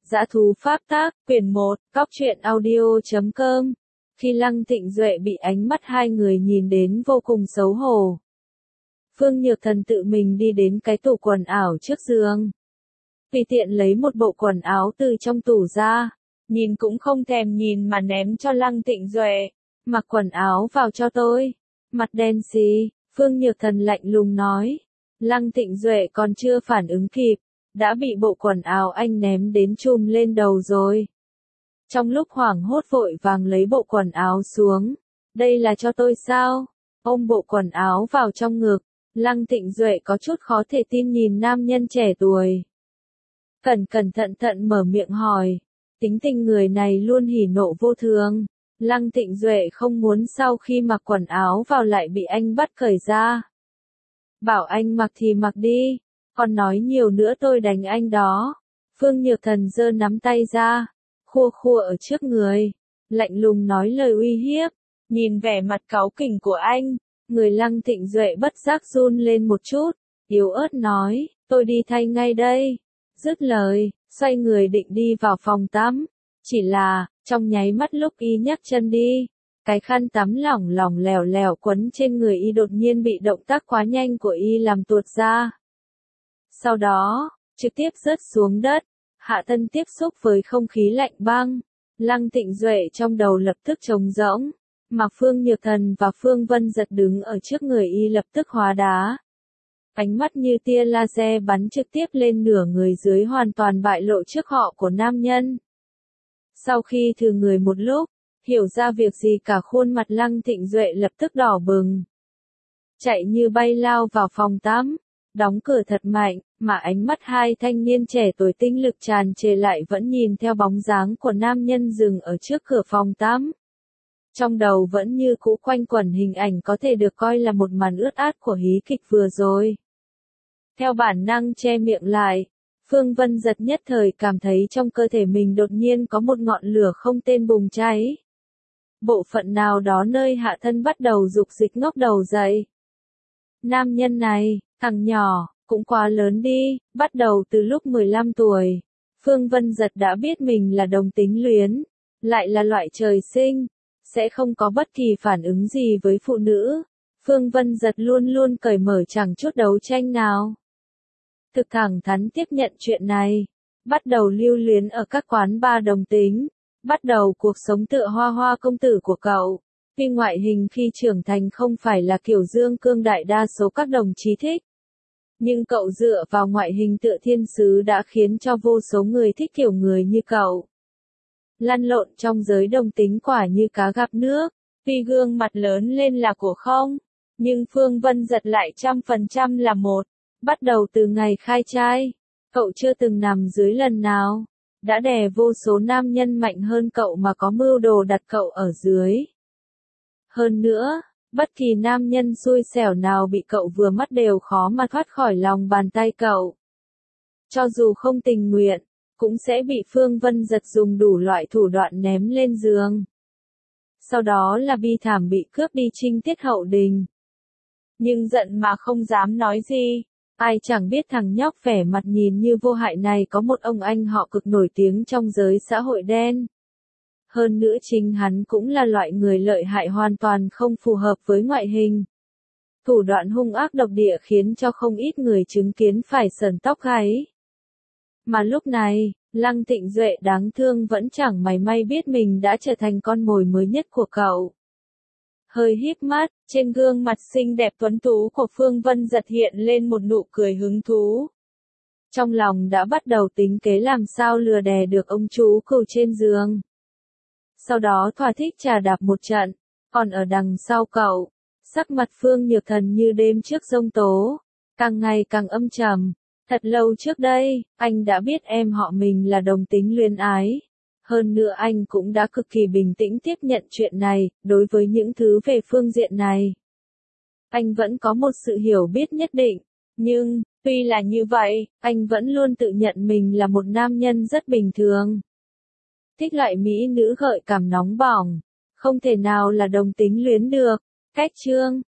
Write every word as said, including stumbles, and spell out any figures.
Dã thú pháp tác, quyển một, Cóc truyện audio chấm com. Khi Lăng Thịnh Duệ bị ánh mắt hai người nhìn đến vô cùng xấu hổ. Phương Nhược Thần tự mình đi đến cái tủ quần áo trước giường. Tùy tiện lấy một bộ quần áo từ trong tủ ra, nhìn cũng không thèm nhìn mà ném cho Lăng Thịnh Duệ. Mặc quần áo vào cho tôi. Mặt đen xì, Phương Nhược Thần lạnh lùng nói. Lăng Thịnh Duệ còn chưa phản ứng kịp, đã bị bộ quần áo anh ném đến chùm lên đầu rồi. Trong lúc hoảng hốt vội vàng lấy bộ quần áo xuống. Đây là cho tôi sao? Ôm bộ quần áo vào trong ngực, Lăng Thịnh Duệ có chút khó thể tin nhìn nam nhân trẻ tuổi. Cẩn cẩn thận thận mở miệng hỏi. Tính tình người này luôn hỉ nộ vô thường. Lăng Thịnh Duệ không muốn sau khi mặc quần áo vào lại bị anh bắt cởi ra. Bảo anh mặc thì mặc đi, còn nói nhiều nữa tôi đánh anh đó. Phương Nhược Thần giơ nắm tay ra, khua khua ở trước người, lạnh lùng nói lời uy hiếp. Nhìn vẻ mặt cáu kỉnh của anh, người Lăng Thịnh Duệ bất giác run lên một chút, yếu ớt nói, tôi đi thay ngay đây. Dứt lời, xoay người định đi vào phòng tắm. Chỉ là, trong nháy mắt lúc y nhấc chân đi, cái khăn tắm lỏng lỏng lẻo lẻo quấn trên người y đột nhiên bị động tác quá nhanh của y làm tuột ra. Sau đó, trực tiếp rớt xuống đất, hạ thân tiếp xúc với không khí lạnh băng. Lăng Thịnh Duệ trong đầu lập tức trống rỗng, mà Phương Nhược Thần và Phương Vân Giật đứng ở trước người y lập tức hóa đá. Ánh mắt như tia laser bắn trực tiếp lên nửa người dưới hoàn toàn bại lộ trước họ của nam nhân. Sau khi thử người một lúc, hiểu ra việc gì cả khuôn mặt Lăng Thịnh Duệ lập tức đỏ bừng. Chạy như bay lao vào phòng tắm, đóng cửa thật mạnh, mà ánh mắt hai thanh niên trẻ tuổi tinh lực tràn trề lại vẫn nhìn theo bóng dáng của nam nhân dừng ở trước cửa phòng tắm. Trong đầu vẫn như cũ quanh quẩn hình ảnh có thể được coi là một màn ướt át của hí kịch vừa rồi. Theo bản năng che miệng lại, Phương Vân Giật nhất thời cảm thấy trong cơ thể mình đột nhiên có một ngọn lửa không tên bùng cháy. Bộ phận nào đó nơi hạ thân bắt đầu dục dịch ngóc đầu dậy. Nam nhân này, thằng nhỏ, cũng quá lớn đi, bắt đầu từ lúc mười lăm tuổi. Phương Vân Giật đã biết mình là đồng tính luyến, lại là loại trời sinh, sẽ không có bất kỳ phản ứng gì với phụ nữ. Phương Vân Giật luôn luôn cởi mở chẳng chút đấu tranh nào. Thực thẳng thắn tiếp nhận chuyện này, bắt đầu lưu luyến ở các quán bar đồng tính, bắt đầu cuộc sống tựa hoa hoa công tử của cậu. Tuy ngoại hình khi trưởng thành không phải là kiểu dương cương đại đa số các đồng chí thích, nhưng cậu dựa vào ngoại hình tựa thiên sứ đã khiến cho vô số người thích kiểu người như cậu. Lăn lộn trong giới đồng tính quả như cá gặp nước, tuy gương mặt lớn lên là của không, nhưng Phương Vân Giật lại trăm phần trăm là một. Bắt đầu từ ngày khai trai, cậu chưa từng nằm dưới lần nào, đã đè vô số nam nhân mạnh hơn cậu mà có mưu đồ đặt cậu ở dưới. Hơn nữa, bất kỳ nam nhân xui xẻo nào bị cậu vừa mắt đều khó mà thoát khỏi lòng bàn tay cậu. Cho dù không tình nguyện, cũng sẽ bị Phương Vân Giật dùng đủ loại thủ đoạn ném lên giường. Sau đó là bi thảm bị cướp đi trinh tiết hậu đình. Nhưng giận mà không dám nói gì. Ai chẳng biết thằng nhóc vẻ mặt nhìn như vô hại này có một ông anh họ cực nổi tiếng trong giới xã hội đen. Hơn nữa chính hắn cũng là loại người lợi hại hoàn toàn không phù hợp với ngoại hình. Thủ đoạn hung ác độc địa khiến cho không ít người chứng kiến phải sởn tóc gáy. Mà lúc này, Lăng Thịnh Duệ đáng thương vẫn chẳng mảy may biết mình đã trở thành con mồi mới nhất của cậu. Hơi híp mắt, trên gương mặt xinh đẹp tuấn tú của Phương Vân Giật hiện lên một nụ cười hứng thú. Trong lòng đã bắt đầu tính kế làm sao lừa đè được ông chú cừu trên giường. Sau đó thỏa thích trà đạp một trận, còn ở đằng sau cậu, sắc mặt Phương Nhược Thần như đêm trước giông tố, càng ngày càng âm trầm. Thật lâu trước đây, anh đã biết em họ mình là đồng tính luyến ái. Hơn nữa anh cũng đã cực kỳ bình tĩnh tiếp nhận chuyện này, đối với những thứ về phương diện này. Anh vẫn có một sự hiểu biết nhất định, nhưng, tuy là như vậy, anh vẫn luôn tự nhận mình là một nam nhân rất bình thường. Thích loại mỹ nữ gợi cảm nóng bỏng, không thể nào là đồng tính luyến được. Cách chương